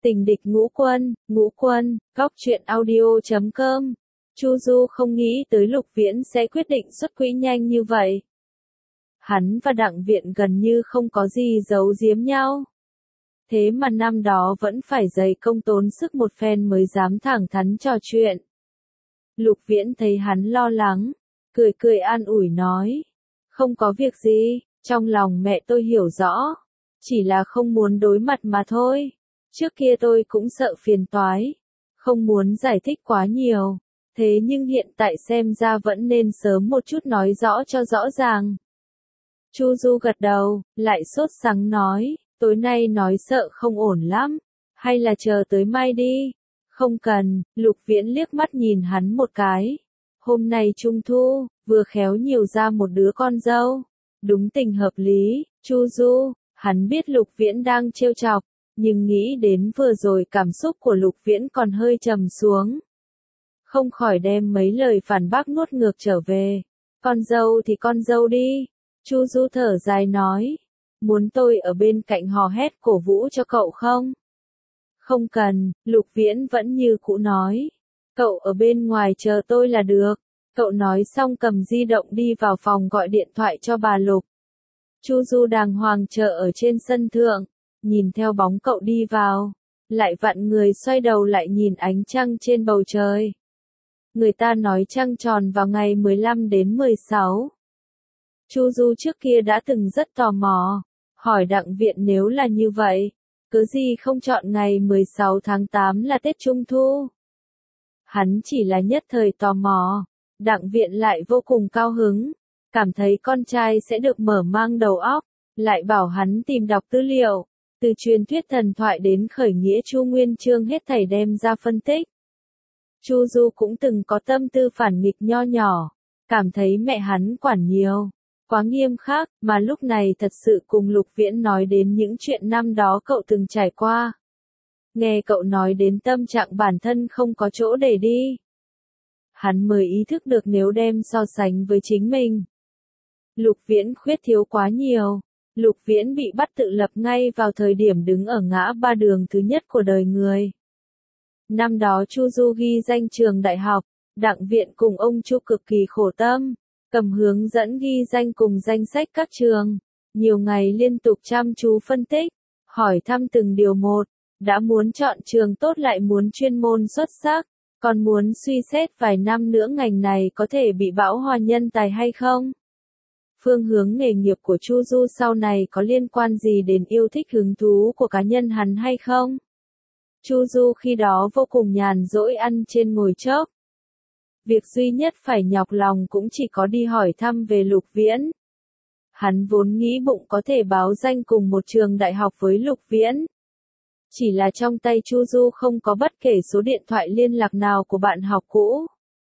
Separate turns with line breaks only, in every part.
Tình địch ngũ quân, góc truyện audio.com. Chu Du không nghĩ tới Lục Viễn sẽ quyết định xuất quỹ nhanh như vậy. Hắn và Đặng Viện gần như không có gì giấu giếm nhau. Thế mà năm đó vẫn phải dày công tốn sức một phen mới dám thẳng thắn trò chuyện. Lục Viễn thấy hắn lo lắng, cười cười an ủi nói. Không có việc gì, trong lòng mẹ tôi hiểu rõ. Chỉ là không muốn đối mặt mà thôi. Trước kia tôi cũng sợ phiền toái. Không muốn giải thích quá nhiều. Thế nhưng hiện tại xem ra vẫn nên sớm một chút nói rõ cho rõ ràng. Chu Du gật đầu, lại sốt sắng nói. Tối nay nói sợ không ổn lắm. Hay là chờ tới mai đi. Không cần, Lục Viễn liếc mắt nhìn hắn một cái. Hôm nay Trung Thu, vừa khéo nhiều ra một đứa con dâu. Đúng tình hợp lý, Chu Du, hắn biết Lục Viễn đang trêu chọc, nhưng nghĩ đến vừa rồi cảm xúc của Lục Viễn còn hơi trầm xuống. Không khỏi đem mấy lời phản bác nuốt ngược trở về. Con dâu thì con dâu đi. Chu Du thở dài nói. Muốn tôi ở bên cạnh hò hét cổ vũ cho cậu không? Không cần, Lục Viễn vẫn như cũ nói. Cậu ở bên ngoài chờ tôi là được. Cậu nói xong cầm di động đi vào phòng gọi điện thoại cho bà Lục. Chu Du đàng hoàng chờ ở trên sân thượng, nhìn theo bóng cậu đi vào, lại vặn người xoay đầu lại nhìn ánh trăng trên bầu trời. Người ta nói trăng tròn vào ngày 15 đến 16. Chu Du trước kia đã từng rất tò mò, hỏi Đặng Viện nếu là như vậy, cớ gì không chọn ngày 16 tháng 8 là Tết Trung Thu. Hắn chỉ là nhất thời tò mò, Đặng Viện lại vô cùng cao hứng, cảm thấy con trai sẽ được mở mang đầu óc, lại bảo hắn tìm đọc tư liệu, từ truyền thuyết thần thoại đến khởi nghĩa Chu Nguyên Chương hết thảy đem ra phân tích. Chu Du cũng từng có tâm tư phản nghịch nho nhỏ, cảm thấy mẹ hắn quản nhiều, quá nghiêm khắc, mà lúc này thật sự cùng Lục Viễn nói đến những chuyện năm đó cậu từng trải qua. Nghe cậu nói đến tâm trạng bản thân không có chỗ để đi. Hắn mới ý thức được nếu đem so sánh với chính mình. Lục Viễn khuyết thiếu quá nhiều. Lục Viễn bị bắt tự lập ngay vào thời điểm đứng ở ngã ba đường thứ nhất của đời người. Năm đó Chu Du ghi danh trường đại học, Đặng Viện cùng ông Chu cực kỳ khổ tâm, cầm hướng dẫn ghi danh cùng danh sách các trường. Nhiều ngày liên tục chăm chú phân tích, hỏi thăm từng điều một, đã muốn chọn trường tốt lại muốn chuyên môn xuất sắc, còn muốn suy xét vài năm nữa ngành này có thể bị bão hòa nhân tài hay không. Phương hướng nghề nghiệp của Chu Du sau này có liên quan gì đến yêu thích hứng thú của cá nhân hắn hay không? Chu Du khi đó vô cùng nhàn rỗi ăn trên ngồi chốc. Việc duy nhất phải nhọc lòng cũng chỉ có đi hỏi thăm về Lục Viễn. Hắn vốn nghĩ bụng có thể báo danh cùng một trường đại học với Lục Viễn. Chỉ là trong tay Chu Du không có bất kể số điện thoại liên lạc nào của bạn học cũ.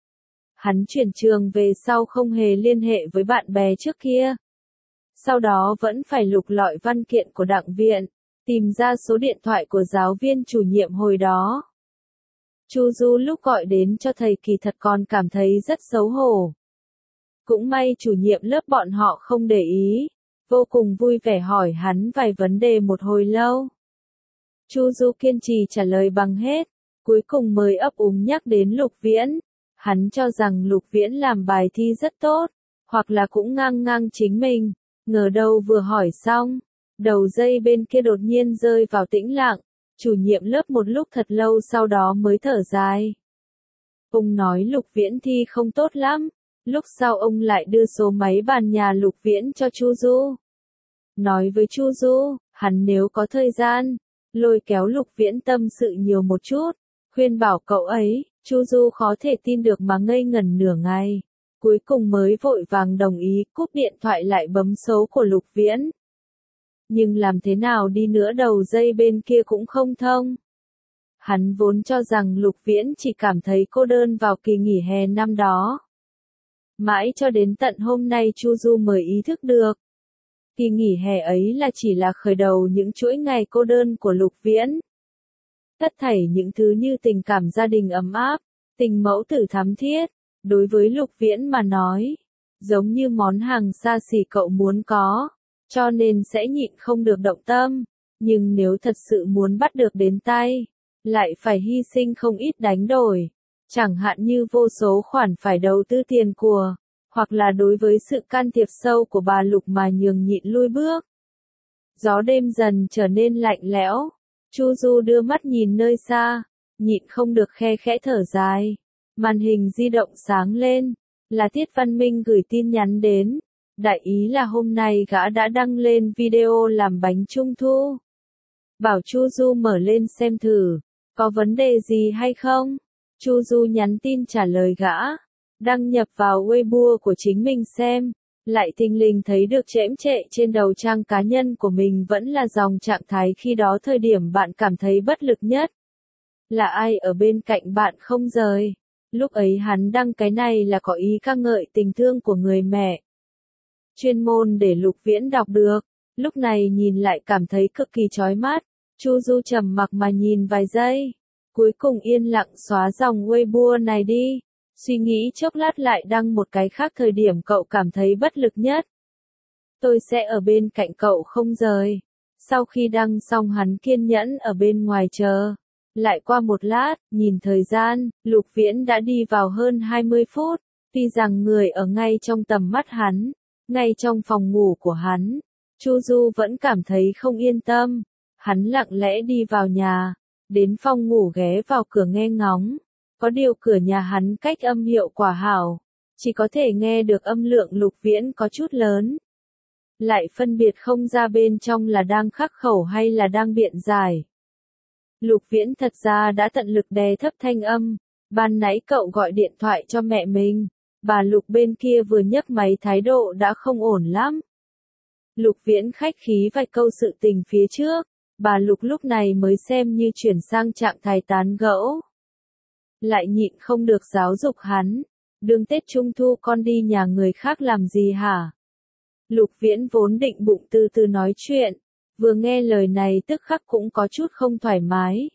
Hắn chuyển trường về sau không hề liên hệ với bạn bè trước kia. Sau đó vẫn phải lục lọi văn kiện của Đặng Viện, tìm ra số điện thoại của giáo viên chủ nhiệm hồi đó. Chu Du lúc gọi đến cho thầy kỳ thật còn cảm thấy rất xấu hổ. Cũng may chủ nhiệm lớp bọn họ không để ý, vô cùng vui vẻ hỏi hắn vài vấn đề một hồi lâu. Chu Du kiên trì trả lời bằng hết, cuối cùng mới ấp úng nhắc đến Lục Viễn. Hắn cho rằng Lục Viễn làm bài thi rất tốt, hoặc là cũng ngang ngang chính mình, ngờ đâu vừa hỏi xong, đầu dây bên kia đột nhiên rơi vào tĩnh lặng, chủ nhiệm lớp một lúc thật lâu sau đó mới thở dài. Ông nói Lục Viễn thi không tốt lắm, lúc sau ông lại đưa số máy bàn nhà Lục Viễn cho Chu Du. Nói với Chu Du, hắn nếu có thời gian, lôi kéo Lục Viễn tâm sự nhiều một chút, khuyên bảo cậu ấy. Chu Du khó thể tin được mà ngây ngẩn nửa ngày, cuối cùng mới vội vàng đồng ý cúp điện thoại lại bấm số của Lục Viễn. Nhưng làm thế nào đi nữa đầu dây bên kia cũng không thông. Hắn vốn cho rằng Lục Viễn chỉ cảm thấy cô đơn vào kỳ nghỉ hè năm đó. Mãi cho đến tận hôm nay Chu Du mới ý thức được. Kỳ nghỉ hè ấy là chỉ là khởi đầu những chuỗi ngày cô đơn của Lục Viễn. Tất thảy những thứ như tình cảm gia đình ấm áp, tình mẫu tử thắm thiết, đối với Lục Viễn mà nói, giống như món hàng xa xỉ cậu muốn có, cho nên sẽ nhịn không được động tâm, Nhưng nếu thật sự muốn bắt được đến tay, lại phải hy sinh không ít đánh đổi. Chẳng hạn như vô số khoản phải đầu tư tiền của, hoặc là đối với sự can thiệp sâu của bà Lục mà nhường nhịn lui bước. Gió đêm dần trở nên lạnh lẽo. Chu Du đưa mắt nhìn nơi xa, nhịn không được khe khẽ thở dài. Màn hình di động sáng lên, là Tiết Văn Minh gửi tin nhắn đến. Đại ý là hôm nay gã đã đăng lên video làm bánh trung thu. Bảo Chu Du mở lên xem thử, có vấn đề gì hay không? Chu Du nhắn tin trả lời gã, đăng nhập vào Weibo của chính mình xem, lại thình lình thấy được chễm chệ trên đầu trang cá nhân của mình vẫn là dòng trạng thái khi đó thời điểm bạn cảm thấy bất lực nhất. Là ai ở bên cạnh bạn không rời? Lúc ấy hắn đăng cái này là có ý ca ngợi tình thương của người mẹ. Chuyên môn để Lục Viễn đọc được, lúc này nhìn lại cảm thấy cực kỳ chói mắt. Chu Du trầm mặc mà nhìn vài giây, cuối cùng yên lặng xóa dòng Weibo này đi, suy nghĩ chốc lát lại đăng một cái khác thời điểm cậu cảm thấy bất lực nhất. Tôi sẽ ở bên cạnh cậu không rời. Sau khi đăng xong hắn kiên nhẫn ở bên ngoài chờ. Lại qua một lát, nhìn thời gian, Lục Viễn đã đi vào hơn 20 phút, tuy rằng người ở ngay trong tầm mắt hắn, ngay trong phòng ngủ của hắn. Chu Du vẫn cảm thấy không yên tâm. Hắn lặng lẽ đi vào nhà, đến phòng ngủ ghé vào cửa nghe ngóng. Có điều cửa nhà hắn cách âm hiệu quả hảo, chỉ có thể nghe được âm lượng Lục Viễn có chút lớn. Lại phân biệt không ra bên trong là đang khắc khẩu hay là đang biện giải. Lục Viễn thật ra đã tận lực đè thấp thanh âm. Ban nãy cậu gọi điện thoại cho mẹ mình, bà Lục bên kia vừa nhấc máy thái độ đã không ổn lắm. Lục Viễn khách khí vài câu sự tình phía trước, bà Lục lúc này mới xem như chuyển sang trạng thái tán gẫu. Lại nhịn không được giáo dục hắn, đương Tết Trung Thu con đi nhà người khác làm gì hả? Lục Viễn vốn định bụng từ từ nói chuyện, vừa nghe lời này tức khắc cũng có chút không thoải mái.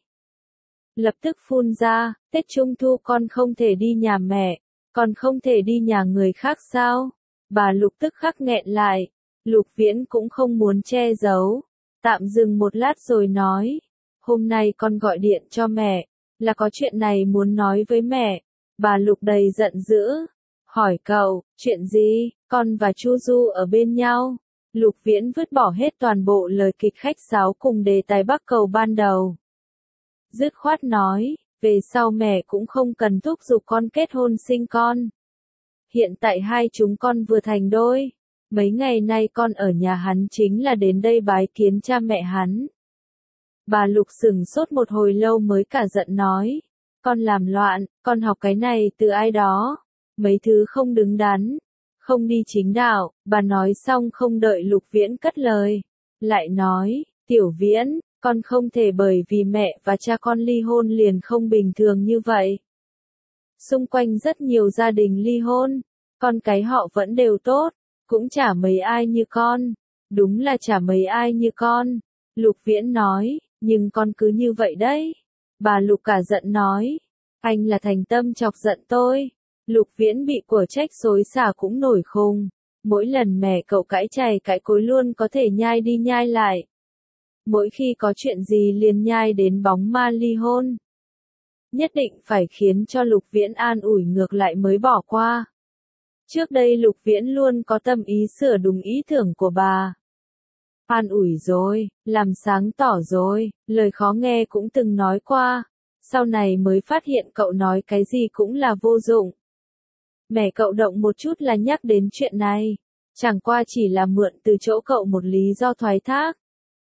Lập tức phun ra, Tết Trung Thu con không thể đi nhà mẹ, còn không thể đi nhà người khác sao? Bà Lục tức khắc nghẹn lại, Lục Viễn cũng không muốn che giấu, tạm dừng một lát rồi nói, hôm nay con gọi điện cho mẹ, là có chuyện này muốn nói với mẹ. Bà Lục đầy giận dữ, hỏi cậu, chuyện gì? Con và Chu Du ở bên nhau. Lục Viễn vứt bỏ hết toàn bộ lời kịch khách sáo cùng đề tài bắc cầu ban đầu. Dứt khoát nói, về sau mẹ cũng không cần thúc giục con kết hôn sinh con. Hiện tại hai chúng con vừa thành đôi. Mấy ngày nay con ở nhà hắn chính là đến đây bái kiến cha mẹ hắn. Bà Lục sững sốt một hồi lâu mới cả giận nói, con làm loạn, con học cái này từ ai đó, mấy thứ không đứng đắn, không đi chính đạo. Bà nói xong không đợi Lục Viễn cất lời, lại nói, Tiểu Viễn, con không thể bởi vì mẹ và cha con ly hôn liền không bình thường như vậy. Xung quanh rất nhiều gia đình ly hôn, con cái họ vẫn đều tốt, cũng chả mấy ai như con, đúng là chả mấy ai như con. Lục Viễn nói, nhưng con cứ như vậy đấy. Bà Lục cả giận nói, anh là thành tâm chọc giận tôi. Lục Viễn bị của trách xối xả cũng nổi khùng. Mỗi lần mẹ cậu cãi chày cãi cối luôn có thể nhai đi nhai lại. Mỗi khi có chuyện gì liền nhai đến bóng ma ly hôn. Nhất định phải khiến cho Lục Viễn an ủi ngược lại mới bỏ qua. Trước đây Lục Viễn luôn có tâm ý sửa đúng ý tưởng của bà. An ủi rồi, làm sáng tỏ rồi, lời khó nghe cũng từng nói qua. Sau này mới phát hiện cậu nói cái gì cũng là vô dụng. Mẹ cậu động một chút là nhắc đến chuyện này. Chẳng qua chỉ là mượn từ chỗ cậu một lý do thoái thác.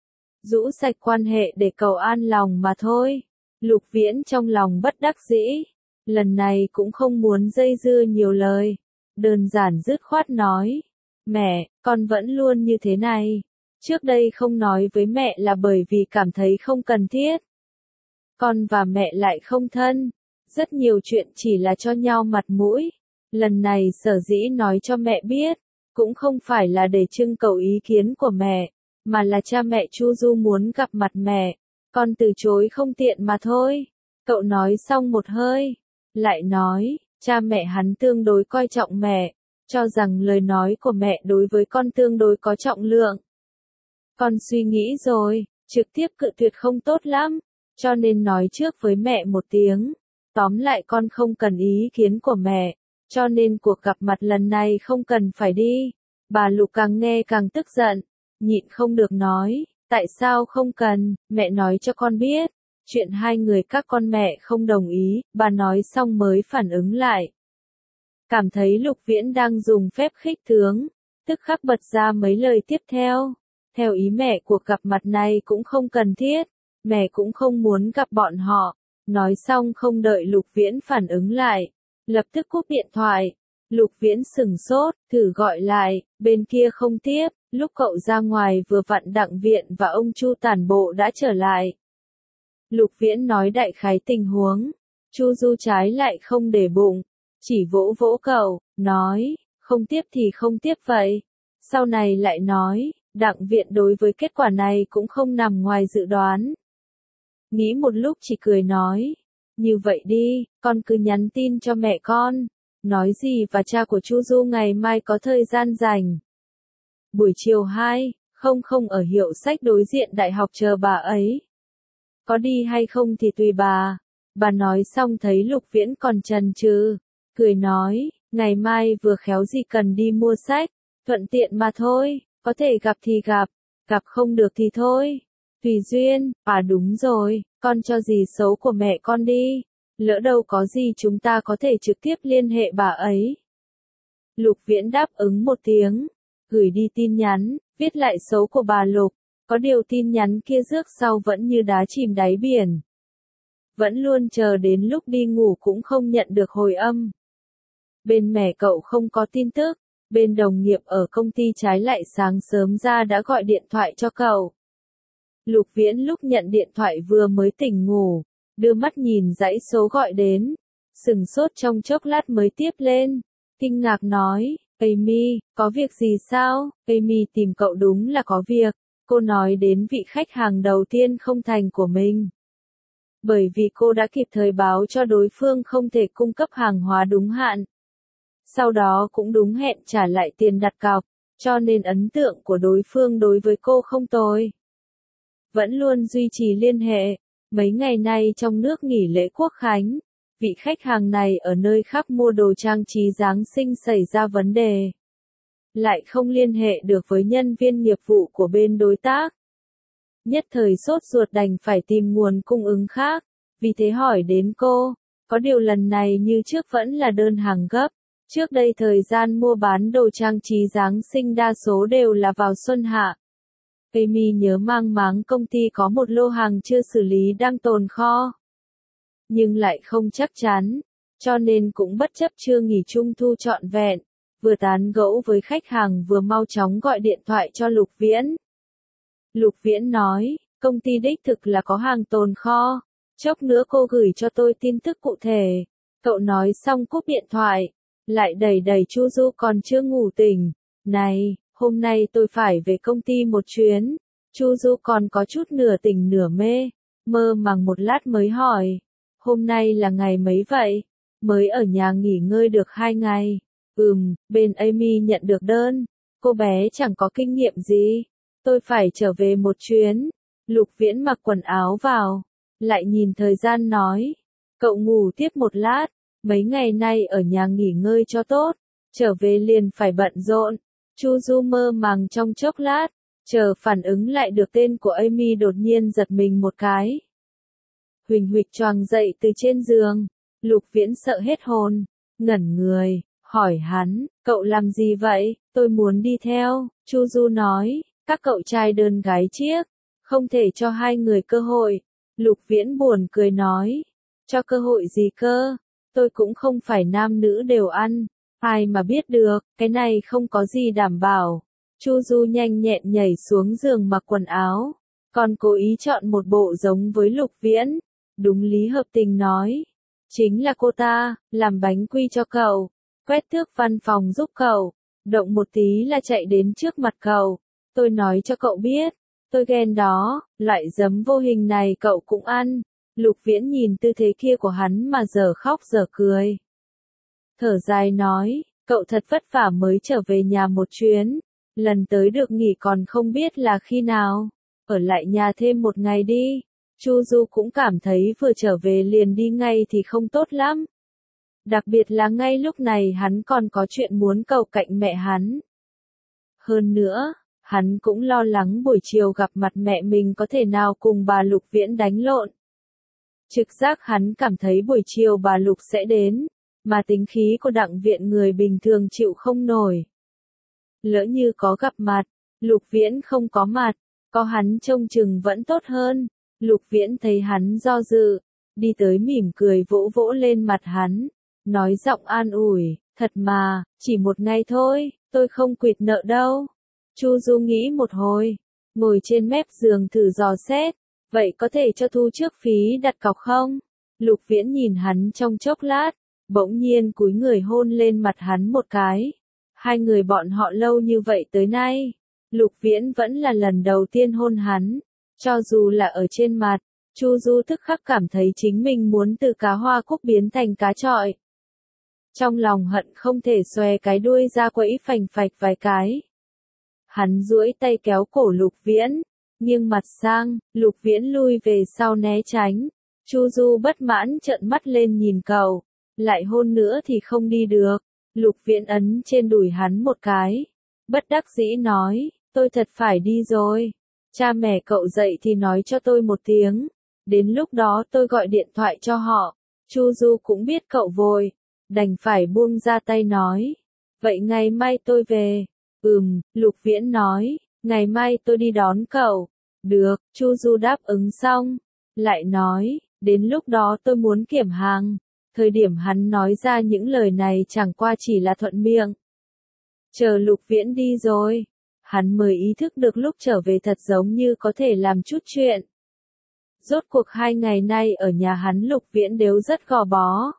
Rũ sạch quan hệ để cậu an lòng mà thôi. Lục Viễn trong lòng bất đắc dĩ. Lần này cũng không muốn dây dưa nhiều lời. Đơn giản dứt khoát nói. Mẹ, con vẫn luôn như thế này. Trước đây không nói với mẹ là bởi vì cảm thấy không cần thiết. Con và mẹ lại không thân. Rất nhiều chuyện chỉ là cho nhau mặt mũi. Lần này sở dĩ nói cho mẹ biết. Cũng không phải là để trưng cầu ý kiến của mẹ. Mà là cha mẹ Chu Du muốn gặp mặt mẹ. Con từ chối không tiện mà thôi. Cậu nói xong một hơi. Lại nói, cha mẹ hắn tương đối coi trọng mẹ. Cho rằng lời nói của mẹ đối với con tương đối có trọng lượng. Con suy nghĩ rồi, Trực tiếp cự tuyệt không tốt lắm, cho nên nói trước với mẹ một tiếng. Tóm lại con không cần ý kiến của mẹ, cho nên cuộc gặp mặt lần này không cần phải đi. Bà Lục càng nghe càng tức giận, nhịn không được nói, tại sao không cần, mẹ nói cho con biết. Chuyện hai người các con mẹ không đồng ý, bà nói xong mới phản ứng lại. Cảm thấy Lục Viễn đang dùng phép khích tướng, tức khắc bật ra mấy lời tiếp theo. Theo ý mẹ cuộc gặp mặt này cũng không cần thiết, mẹ cũng không muốn gặp bọn họ. Nói xong không đợi Lục Viễn phản ứng lại, lập tức cúp điện thoại. Lục Viễn sửng sốt, thử gọi lại, bên kia không tiếp, lúc cậu ra ngoài vừa vặn Đặng Viện và ông Chu tản bộ đã trở lại. Lục Viễn nói đại khái tình huống, Chu Du trái lại không để bụng, chỉ vỗ vỗ cậu, nói, không tiếp thì không tiếp vậy. Sau này lại nói, Đặng Viện đối với kết quả này cũng không nằm ngoài dự đoán. Nghĩ một lúc chỉ cười nói, như vậy đi, con cứ nhắn tin cho mẹ con, nói gì và cha của Chu Du ngày mai có thời gian rảnh. Buổi chiều 2:00 ở hiệu sách đối diện đại học chờ bà ấy. Có đi hay không thì tùy bà. Bà nói xong thấy Lục Viễn còn chần chừ, cười nói, ngày mai vừa khéo gì cần đi mua sách, thuận tiện mà thôi, có thể gặp thì gặp không được thì thôi. Tùy duyên, đúng rồi, con cho dì xấu của mẹ con đi, lỡ đâu có gì chúng ta có thể trực tiếp liên hệ bà ấy. Lục Viễn đáp ứng một tiếng, gửi đi tin nhắn, viết lại xấu của bà Lục, có điều tin nhắn kia rước sau vẫn như đá chìm đáy biển. Vẫn luôn chờ đến lúc đi ngủ cũng không nhận được hồi âm. Bên mẹ cậu không có tin tức, bên đồng nghiệp ở công ty trái lại sáng sớm ra đã gọi điện thoại cho cậu. Lục Viễn lúc nhận điện thoại vừa mới tỉnh ngủ, đưa mắt nhìn dãy số gọi đến, sừng sốt trong chốc lát mới tiếp lên, kinh ngạc nói, Amy, có việc gì sao? Amy tìm cậu đúng là có việc, cô nói đến vị khách hàng đầu tiên không thành của mình. Bởi vì cô đã kịp thời báo cho đối phương không thể cung cấp hàng hóa đúng hạn. Sau đó cũng đúng hẹn trả lại tiền đặt cọc, cho nên ấn tượng của đối phương đối với cô không tồi. Vẫn luôn duy trì liên hệ, mấy ngày nay trong nước nghỉ lễ Quốc khánh, vị khách hàng này ở nơi khác mua đồ trang trí Giáng sinh xảy ra vấn đề. Lại không liên hệ được với nhân viên nghiệp vụ của bên đối tác. Nhất thời sốt ruột đành phải tìm nguồn cung ứng khác, vì thế hỏi đến cô, có điều lần này như trước vẫn là đơn hàng gấp. Trước đây thời gian mua bán đồ trang trí Giáng sinh đa số đều là vào xuân hạ. Amy nhớ mang máng công ty có một lô hàng chưa xử lý đang tồn kho. Nhưng lại không chắc chắn, cho nên cũng bất chấp chưa nghỉ trung thu trọn vẹn, vừa tán gẫu với khách hàng vừa mau chóng gọi điện thoại cho Lục Viễn. Lục Viễn nói, công ty đích thực là có hàng tồn kho, chốc nữa cô gửi cho tôi tin tức cụ thể. Cậu nói xong cúp điện thoại, lại đẩy Chu Du còn chưa ngủ tỉnh, này, hôm nay tôi phải về công ty một chuyến. Chu Du còn có chút nửa tỉnh nửa mê, mơ màng một lát mới hỏi, hôm nay là ngày mấy vậy? Mới ở nhà nghỉ ngơi được 2 ngày. Bên Amy nhận được đơn, cô bé chẳng có kinh nghiệm gì. Tôi phải trở về một chuyến. Lục Viễn mặc quần áo vào, lại nhìn thời gian nói, cậu ngủ tiếp một lát, mấy ngày nay ở nhà nghỉ ngơi cho tốt, trở về liền phải bận rộn. Chu Du mơ màng trong chốc lát, chờ phản ứng lại được tên của Amy đột nhiên giật mình một cái. Huỳnh huỵch choàng dậy từ trên giường, Lục Viễn sợ hết hồn, ngẩn người, hỏi hắn, cậu làm gì vậy? Tôi muốn đi theo. Chu Du nói, các cậu trai đơn gái chiếc, không thể cho hai người cơ hội. Lục Viễn buồn cười nói, cho cơ hội gì cơ? Tôi cũng không phải nam nữ đều ăn, ai mà biết được, cái này không có gì đảm bảo. Chu Du nhanh nhẹn nhảy xuống giường mặc quần áo, còn cố ý chọn một bộ giống với Lục Viễn. Đúng lý hợp tình nói, chính là cô ta, làm bánh quy cho cậu, quét tước văn phòng giúp cậu, động một tí là chạy đến trước mặt cậu. Tôi nói cho cậu biết, tôi ghen đó, loại giấm vô hình này cậu cũng ăn. Lục Viễn nhìn tư thế kia của hắn mà giờ khóc giờ cười. Thở dài nói, cậu thật vất vả mới trở về nhà một chuyến, lần tới được nghỉ còn không biết là khi nào. ở lại nhà thêm một ngày đi. Chu Du cũng cảm thấy vừa trở về liền đi ngay thì không tốt lắm. Đặc biệt là ngay lúc này hắn còn có chuyện muốn cầu cạnh mẹ hắn. Hơn nữa, hắn cũng lo lắng buổi chiều gặp mặt mẹ mình có thể nào cùng bà Lục Viễn đánh lộn. Trực giác hắn cảm thấy buổi chiều bà Lục sẽ đến, mà tính khí của Đặng Viện người bình thường chịu không nổi. Lỡ như có gặp mặt, Lục Viễn không có mặt, có hắn trông chừng vẫn tốt hơn. Lục Viễn thấy hắn do dự, đi tới mỉm cười vỗ vỗ lên mặt hắn, nói giọng an ủi, thật mà, chỉ một ngày thôi, tôi không quỵt nợ đâu. Chu Du nghĩ một hồi, ngồi trên mép giường thử dò xét, vậy có thể cho thu trước phí đặt cọc không? Lục Viễn nhìn hắn trong chốc lát, bỗng nhiên cúi người hôn lên mặt hắn một cái. Hai người bọn họ lâu như vậy tới nay, Lục Viễn vẫn là lần đầu tiên hôn hắn, cho dù là ở trên mặt, Chu Du tức khắc cảm thấy chính mình muốn từ cá hoa cúc biến thành cá trọi. Trong lòng hận không thể xòe cái đuôi ra quẫy phành phạch vài cái. Hắn duỗi tay kéo cổ Lục Viễn, nghiêng mặt sang, Lục Viễn lui về sau né tránh. Chu Du bất mãn trợn mắt lên nhìn cậu, lại hôn nữa thì không đi được. Lục Viễn ấn trên đùi hắn một cái, bất đắc dĩ nói, tôi thật phải đi rồi. Cha mẹ cậu dậy thì nói cho tôi một tiếng, đến lúc đó tôi gọi điện thoại cho họ. Chu Du cũng biết cậu vội, đành phải buông ra tay nói, vậy ngày mai tôi về. Lục Viễn nói, ngày mai tôi đi đón cậu. Được, Chu Du đáp ứng xong, lại nói, đến lúc đó tôi muốn kiểm hàng. Thời điểm hắn nói ra những lời này chẳng qua chỉ là thuận miệng. Chờ Lục Viễn đi rồi, hắn mới ý thức được lúc trở về thật giống như có thể làm chút chuyện. Rốt cuộc 2 ngày nay ở nhà hắn Lục Viễn đều rất gò bó.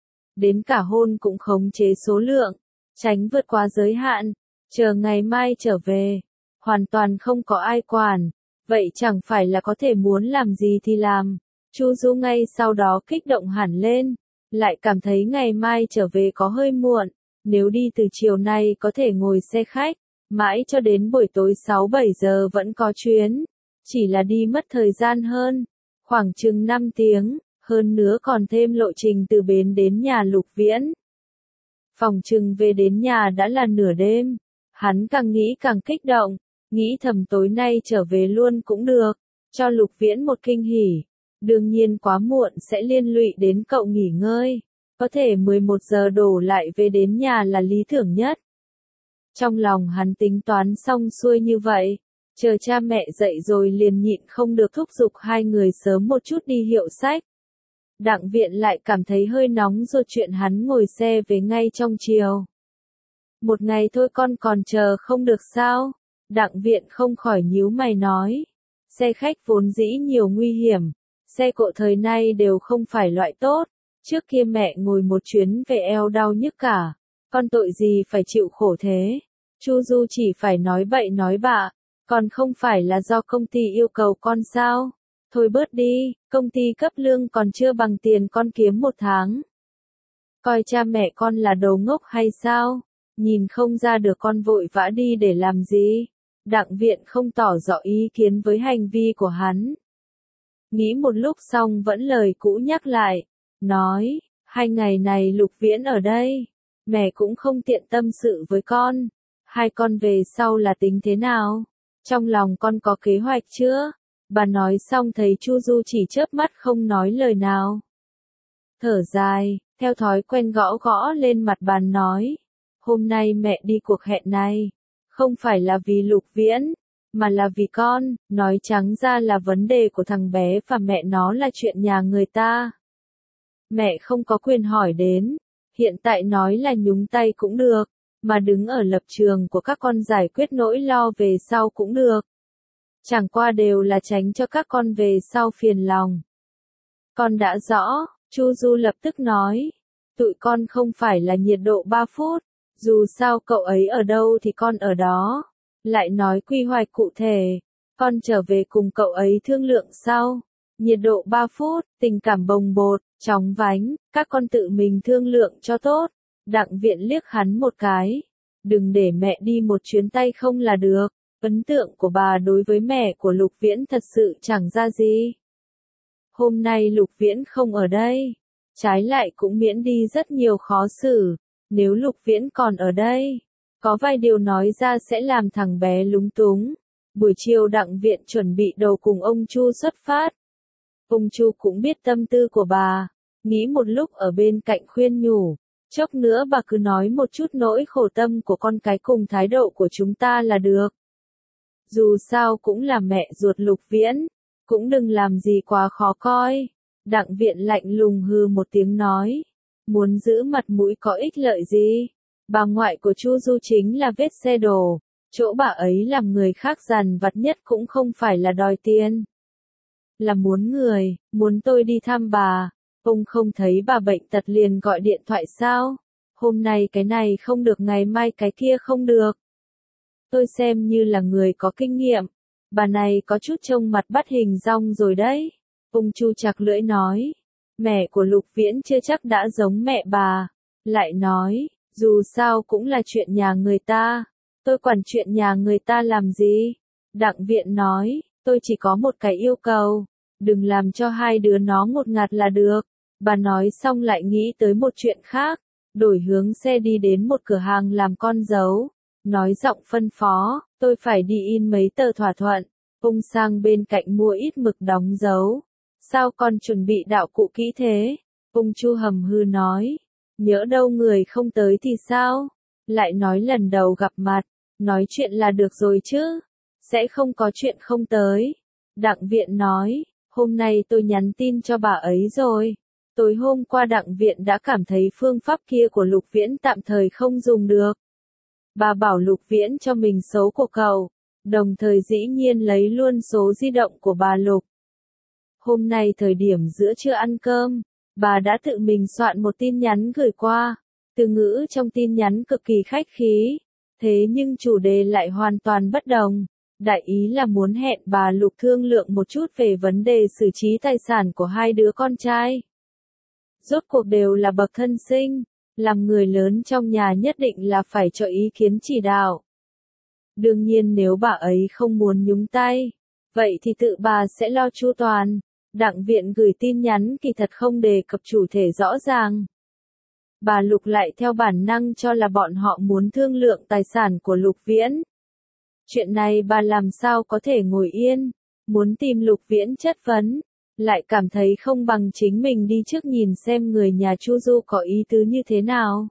Đến cả hôn cũng khống chế số lượng, tránh vượt quá giới hạn, chờ ngày mai trở về, hoàn toàn không có ai quản, vậy chẳng phải là có thể muốn làm gì thì làm. Chu Du ngay sau đó kích động hẳn lên, lại cảm thấy ngày mai trở về có hơi muộn, nếu đi từ chiều nay có thể ngồi xe khách, mãi cho đến buổi tối 6-7 giờ vẫn có chuyến, chỉ là đi mất thời gian hơn, khoảng chừng 5 tiếng, hơn nữa còn thêm lộ trình từ bến đến nhà Lục Viễn. Phòng chừng về đến nhà đã là nửa đêm, hắn càng nghĩ càng kích động, nghĩ thầm tối nay trở về luôn cũng được, cho Lục Viễn một kinh hỉ. Đương nhiên quá muộn sẽ liên lụy đến cậu nghỉ ngơi, có thể 11 giờ đổ lại về đến nhà là lý tưởng nhất. Trong lòng hắn tính toán xong xuôi như vậy, chờ cha mẹ dậy rồi liền nhịn không được thúc giục hai người sớm một chút đi hiệu sách. Đặng Viện lại cảm thấy hơi nóng rồi chuyện hắn ngồi xe về ngay trong chiều. Một ngày thôi con còn chờ không được sao? Đặng Viện không khỏi nhíu mày nói. Xe khách vốn dĩ nhiều nguy hiểm, xe cộ thời nay đều không phải loại tốt. Trước kia mẹ ngồi một chuyến về eo đau nhức cả, con tội gì phải chịu khổ thế? Chu Du chỉ phải nói bậy nói bạ, còn không phải là do công ty yêu cầu con sao? Thôi bớt đi, công ty cấp lương còn chưa bằng tiền con kiếm một tháng. Coi cha mẹ con là đồ ngốc hay sao? Nhìn không ra được con vội vã đi để làm gì? Đặng Viện không tỏ rõ ý kiến với hành vi của hắn. Nghĩ một lúc xong vẫn lời cũ nhắc lại, nói, 2 ngày này Lục Viễn ở đây, mẹ cũng không tiện tâm sự với con, hai con về sau là tính thế nào? Trong lòng con có kế hoạch chưa? Bà nói xong thấy Chu Du chỉ chớp mắt không nói lời nào. Thở dài, theo thói quen gõ gõ lên mặt bàn nói, hôm nay mẹ đi cuộc hẹn này, không phải là vì Lục Viễn, mà là vì con, nói trắng ra là vấn đề của thằng bé và mẹ nó là chuyện nhà người ta. Mẹ không có quyền hỏi đến, hiện tại nói là nhúng tay cũng được, mà đứng ở lập trường của các con giải quyết nỗi lo về sau cũng được. Chẳng qua đều là tránh cho các con về sau phiền lòng. Con đã rõ, Chu Du lập tức nói, tụi con không phải là nhiệt độ 3 phút, dù sao cậu ấy ở đâu thì con ở đó. Lại nói quy hoạch cụ thể, con trở về cùng cậu ấy thương lượng sau. Nhiệt độ 3 phút, tình cảm bồng bột, chóng vánh, các con tự mình thương lượng cho tốt. Đặng Viện liếc hắn một cái, đừng để mẹ đi một chuyến tay không là được. Ấn tượng của bà đối với mẹ của Lục Viễn thật sự chẳng ra gì. Hôm nay Lục Viễn không ở đây, trái lại cũng miễn đi rất nhiều khó xử. Nếu Lục Viễn còn ở đây, có vài điều nói ra sẽ làm thằng bé lúng túng. Buổi chiều Đặng Viện chuẩn bị đồ cùng ông Chu xuất phát. Ông Chu cũng biết tâm tư của bà, nghĩ một lúc ở bên cạnh khuyên nhủ, chốc nữa bà cứ nói một chút nỗi khổ tâm của con cái cùng thái độ của chúng ta là được. Dù sao cũng là mẹ ruột Lục Viễn, cũng đừng làm gì quá khó coi. Đặng Viện lạnh lùng hừ một tiếng nói, muốn giữ mặt mũi có ích lợi gì? Bà ngoại của Chu Du chính là vết xe đổ, chỗ bà ấy làm người khác dằn vặt nhất cũng không phải là đòi tiền, là muốn người, muốn tôi đi thăm bà. Ông không thấy bà bệnh tật liền gọi điện thoại sao? Hôm nay cái này không được ngày mai cái kia không được. Tôi xem như là người có kinh nghiệm, bà này có chút trông mặt bắt hình dong rồi đấy. Ông Chu chặt lưỡi nói, mẹ của Lục Viễn chưa chắc đã giống mẹ bà. Lại nói, dù sao cũng là chuyện nhà người ta, tôi quản chuyện nhà người ta làm gì? Đặng Viện nói, tôi chỉ có một cái yêu cầu, đừng làm cho hai đứa nó ngột ngạt là được. Bà nói xong lại nghĩ tới một chuyện khác, đổi hướng xe đi đến một cửa hàng làm con dấu, nói giọng phân phó, tôi phải đi in mấy tờ thỏa thuận, ông sang bên cạnh mua ít mực đóng dấu. Sao con chuẩn bị đạo cụ kỹ thế? Ông Chu hầm hư nói, nhỡ đâu người không tới thì sao? Lại nói lần đầu gặp mặt, nói chuyện là được rồi chứ, sẽ không có chuyện không tới. Đặng Viện nói, hôm nay tôi nhắn tin cho bà ấy rồi. Tối hôm qua Đặng Viện đã cảm thấy phương pháp kia của Lục Viễn tạm thời không dùng được. Bà bảo Lục Viễn cho mình số của cậu, đồng thời dĩ nhiên lấy luôn số di động của bà Lục. Hôm nay thời điểm giữa trưa ăn cơm, bà đã tự mình soạn một tin nhắn gửi qua. Từ ngữ trong tin nhắn cực kỳ khách khí, thế nhưng chủ đề lại hoàn toàn bất đồng. Đại ý là muốn hẹn bà Lục thương lượng một chút về vấn đề xử trí tài sản của hai đứa con trai. Rốt cuộc đều là bậc thân sinh, làm người lớn trong nhà nhất định là phải cho ý kiến chỉ đạo. Đương nhiên nếu bà ấy không muốn nhúng tay, vậy thì tự bà sẽ lo chu toàn. Đặng Viện gửi tin nhắn kỳ thật không đề cập chủ thể rõ ràng. Bà Lục lại theo bản năng cho là bọn họ muốn thương lượng tài sản của Lục Viễn. Chuyện này bà làm sao có thể ngồi yên, muốn tìm Lục Viễn chất vấn, lại cảm thấy không bằng chính mình đi trước nhìn xem người nhà Chu Du có ý tứ như thế nào.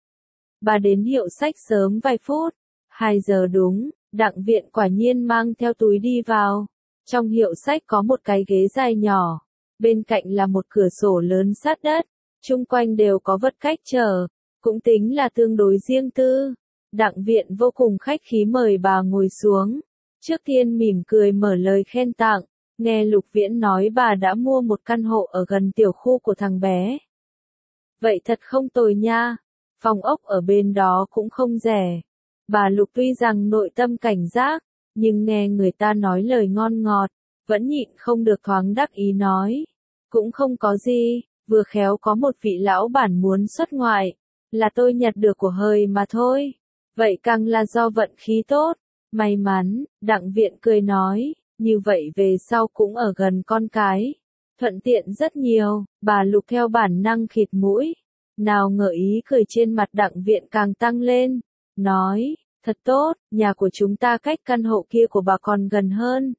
Bà đến hiệu sách sớm vài phút, 2 giờ đúng, Đặng Viện quả nhiên mang theo túi đi vào. Trong hiệu sách có một cái ghế dài nhỏ, bên cạnh là một cửa sổ lớn sát đất, chung quanh đều có vật cách trở, cũng tính là tương đối riêng tư. Đặng Viện vô cùng khách khí mời bà ngồi xuống, trước tiên mỉm cười mở lời khen tặng, nghe Lục Viễn nói bà đã mua một căn hộ ở gần tiểu khu của thằng bé. Vậy thật không tồi nha, phòng ốc ở bên đó cũng không rẻ. Bà Lục tuy rằng nội tâm cảnh giác, nhưng nghe người ta nói lời ngon ngọt, vẫn nhịn không được thoáng đắc ý nói. Cũng không có gì, vừa khéo có một vị lão bản muốn xuất ngoại, là tôi nhặt được của hời mà thôi. Vậy càng là do vận khí tốt, may mắn, Đặng Viện cười nói, như vậy về sau cũng ở gần con cái. Thuận tiện rất nhiều, bà Lục theo bản năng khịt mũi. Nào ngờ ý cười trên mặt Đặng Viện càng tăng lên, nói, thật tốt, nhà của chúng ta cách căn hộ kia của bà còn gần hơn.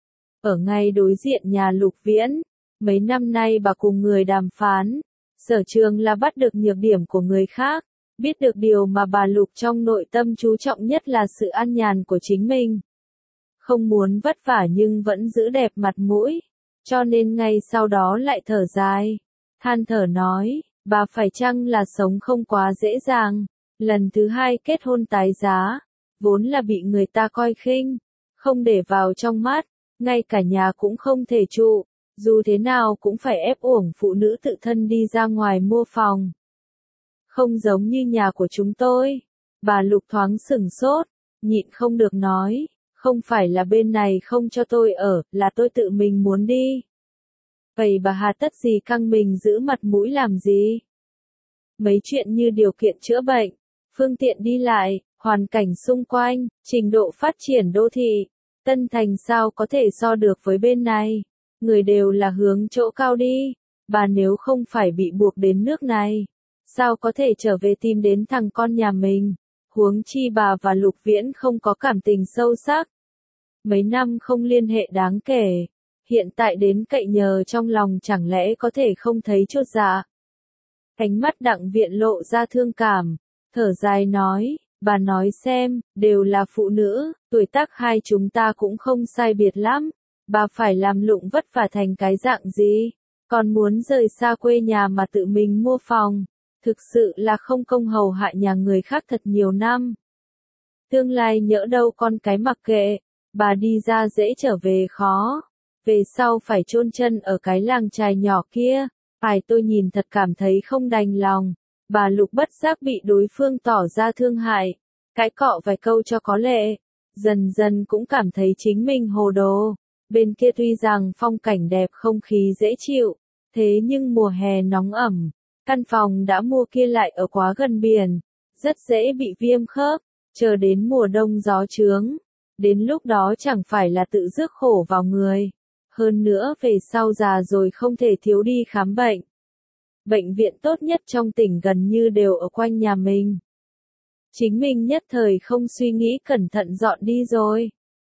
Ở ngay đối diện nhà Lục Viễn, mấy năm nay bà cùng người đàm phán, sở trường là bắt được nhược điểm của người khác, biết được điều mà bà Lục trong nội tâm chú trọng nhất là sự an nhàn của chính mình. Không muốn vất vả nhưng vẫn giữ đẹp mặt mũi, cho nên ngay sau đó lại thở dài, than thở nói, bà phải chăng là sống không quá dễ dàng. Lần thứ 2 kết hôn tái giá, vốn là bị người ta coi khinh, không để vào trong mắt, ngay cả nhà cũng không thể trụ, dù thế nào cũng phải ép uổng phụ nữ tự thân đi ra ngoài mua phòng. Không giống như nhà của chúng tôi. Bà Lục thoáng sửng sốt, nhịn không được nói, không phải là bên này không cho tôi ở, là tôi tự mình muốn đi. Vậy bà hà tất gì căng mình giữ mặt mũi làm gì? Mấy chuyện như điều kiện chữa bệnh, phương tiện đi lại, hoàn cảnh xung quanh, trình độ phát triển đô thị, Tân Thành sao có thể so được với bên này. Người đều là hướng chỗ cao đi. Bà nếu không phải bị buộc đến nước này, sao có thể trở về tìm đến thằng con nhà mình. Huống chi bà và Lục Viễn không có cảm tình sâu sắc. Mấy năm không liên hệ đáng kể. Hiện tại đến cậy nhờ trong lòng chẳng lẽ có thể không thấy chốt dạ. Ánh mắt Đặng Viện lộ ra thương cảm, thở dài nói, bà nói xem, đều là phụ nữ, tuổi tác hai chúng ta cũng không sai biệt lắm, bà phải làm lụng vất vả thành cái dạng gì, còn muốn rời xa quê nhà mà tự mình mua phòng, thực sự là không công hầu hạ nhà người khác thật nhiều năm. Tương lai nhỡ đâu con cái mặc kệ, bà đi ra dễ trở về khó, về sau phải chôn chân ở cái làng chài nhỏ kia. Tôi nhìn thật cảm thấy không đành lòng, bà Lục bất giác bị đối phương tỏ ra thương hại, cãi cọ vài câu cho có lệ, dần dần cũng cảm thấy chính mình hồ đồ. Bên kia tuy rằng phong cảnh đẹp không khí dễ chịu, thế nhưng mùa hè nóng ẩm, căn phòng đã mua kia lại ở quá gần biển, rất dễ bị viêm khớp, chờ đến mùa đông gió trướng, đến lúc đó chẳng phải là tự rước khổ vào người. Hơn nữa về sau già rồi không thể thiếu đi khám bệnh. Bệnh viện tốt nhất trong tỉnh gần như đều ở quanh nhà mình. Chính mình nhất thời không suy nghĩ cẩn thận dọn đi rồi.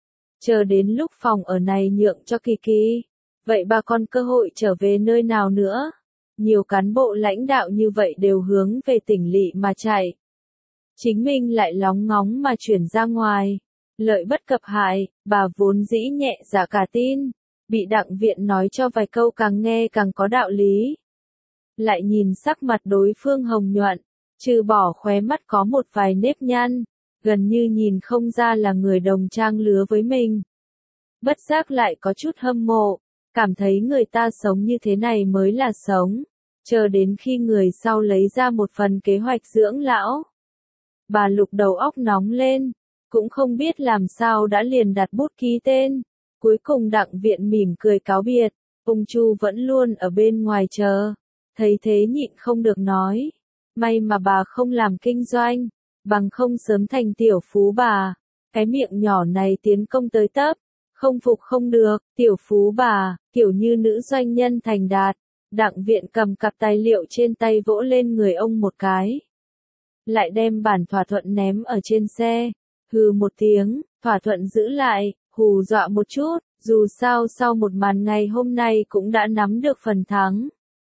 Chờ đến lúc phòng ở này nhượng cho Kỳ Kỳ. Vậy bà còn cơ hội trở về nơi nào nữa? Nhiều cán bộ lãnh đạo như vậy đều hướng về tỉnh lỵ mà chạy. Chính mình lại lóng ngóng mà chuyển ra ngoài. Lợi bất cập hại, bà vốn dĩ nhẹ dạ cả tin. Bị Đặng Viện nói cho vài câu càng nghe càng có đạo lý. Lại nhìn sắc mặt đối phương hồng nhuận, trừ bỏ khóe mắt có một vài nếp nhăn, gần như nhìn không ra là người đồng trang lứa với mình. Bất giác lại có chút hâm mộ, cảm thấy người ta sống như thế này mới là sống, chờ đến khi người sau lấy ra một phần kế hoạch dưỡng lão. Bà Lục đầu óc nóng lên, cũng không biết làm sao đã liền đặt bút ký tên. Cuối cùng Đặng Viện mỉm cười cáo biệt, ông Chu vẫn luôn ở bên ngoài chờ, thấy thế nhịn không được nói, may mà bà không làm kinh doanh, bằng không sớm thành tiểu phú bà, cái miệng nhỏ này tiến công tới tấp, không phục không được, tiểu phú bà, kiểu như nữ doanh nhân thành đạt. Đặng Viện cầm cặp tài liệu trên tay vỗ lên người ông một cái, lại đem bản thỏa thuận ném ở trên xe, hừ một tiếng, thỏa thuận giữ lại. Hù dọa một chút, dù sao sau một màn ngày hôm nay cũng đã nắm được phần thắng.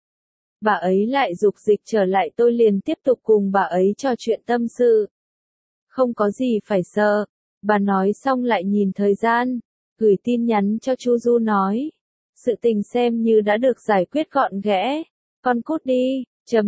Bà ấy lại dục dịch trở lại, tôi liền tiếp tục cùng bà ấy trò chuyện tâm sự. Không có gì phải sợ, bà nói xong lại nhìn thời gian, gửi tin nhắn cho Chu Du nói. Sự tình xem như đã được giải quyết gọn ghẽ, con cút đi,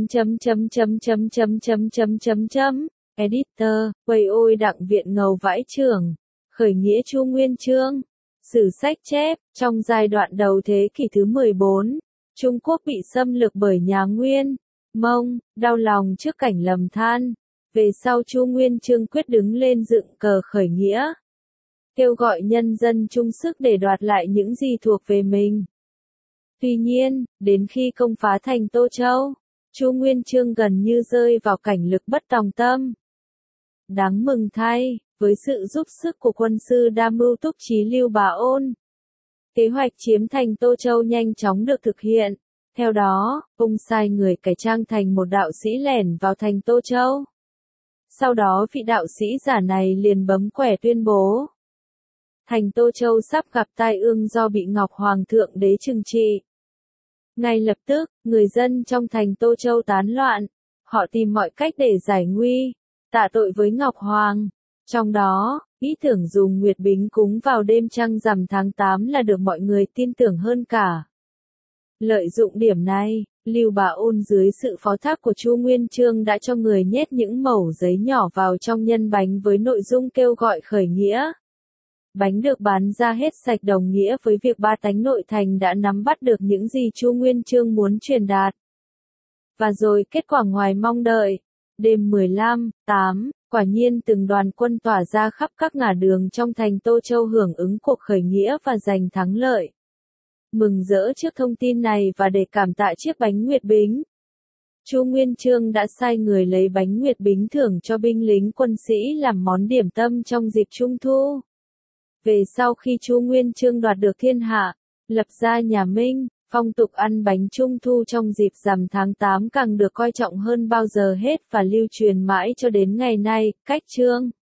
Editor, quầy ôi Đặng Viện ngầu vãi chưởng. Khởi nghĩa Chu Nguyên Chương. Sử sách chép, trong giai đoạn đầu thế kỷ thứ 14, Trung Quốc bị xâm lược bởi nhà Nguyên, Mông, đau lòng trước cảnh lầm than. Về sau Chu Nguyên Chương quyết đứng lên dựng cờ khởi nghĩa, kêu gọi nhân dân chung sức để đoạt lại những gì thuộc về mình. Tuy nhiên, đến khi công phá thành Tô Châu, Chu Nguyên Chương gần như rơi vào cảnh lực bất tòng tâm. Đáng mừng thay, với sự giúp sức của quân sư đa mưu túc trí Lưu Bá Ôn, kế hoạch chiếm thành Tô Châu nhanh chóng được thực hiện. Theo đó, ông sai người cải trang thành một đạo sĩ lẻn vào thành Tô Châu. Sau đó vị đạo sĩ giả này liền bấm quẻ tuyên bố thành Tô Châu sắp gặp tai ương do bị Ngọc Hoàng thượng đế trừng trị. Ngay lập tức, người dân trong thành Tô Châu tán loạn, họ tìm mọi cách để giải nguy, tạ tội với Ngọc Hoàng. Trong đó, ý tưởng dùng Nguyệt Bính cúng vào đêm trăng rằm tháng 8 là được mọi người tin tưởng hơn cả. Lợi dụng điểm này, Lưu Bá Ôn dưới sự phó thác của Chu Nguyên Chương đã cho người nhét những mẩu giấy nhỏ vào trong nhân bánh với nội dung kêu gọi khởi nghĩa. Bánh được bán ra hết sạch đồng nghĩa với việc ba tánh nội thành đã nắm bắt được những gì Chu Nguyên Chương muốn truyền đạt. Và rồi kết quả ngoài mong đợi. Đêm 15/8, quả nhiên từng đoàn quân tỏa ra khắp các ngả đường trong thành Tô Châu hưởng ứng cuộc khởi nghĩa và giành thắng lợi. Mừng rỡ trước thông tin này và để cảm tạ chiếc bánh Nguyệt Bính, Chu Nguyên Chương đã sai người lấy bánh nguyệt bính thưởng cho binh lính quân sĩ làm món điểm tâm trong dịp Trung thu. Về sau khi Chu Nguyên Chương đoạt được thiên hạ, lập ra nhà Minh, phong tục ăn bánh Trung thu trong dịp rằm tháng 8 càng được coi trọng hơn bao giờ hết và lưu truyền mãi cho đến ngày nay. Cách chương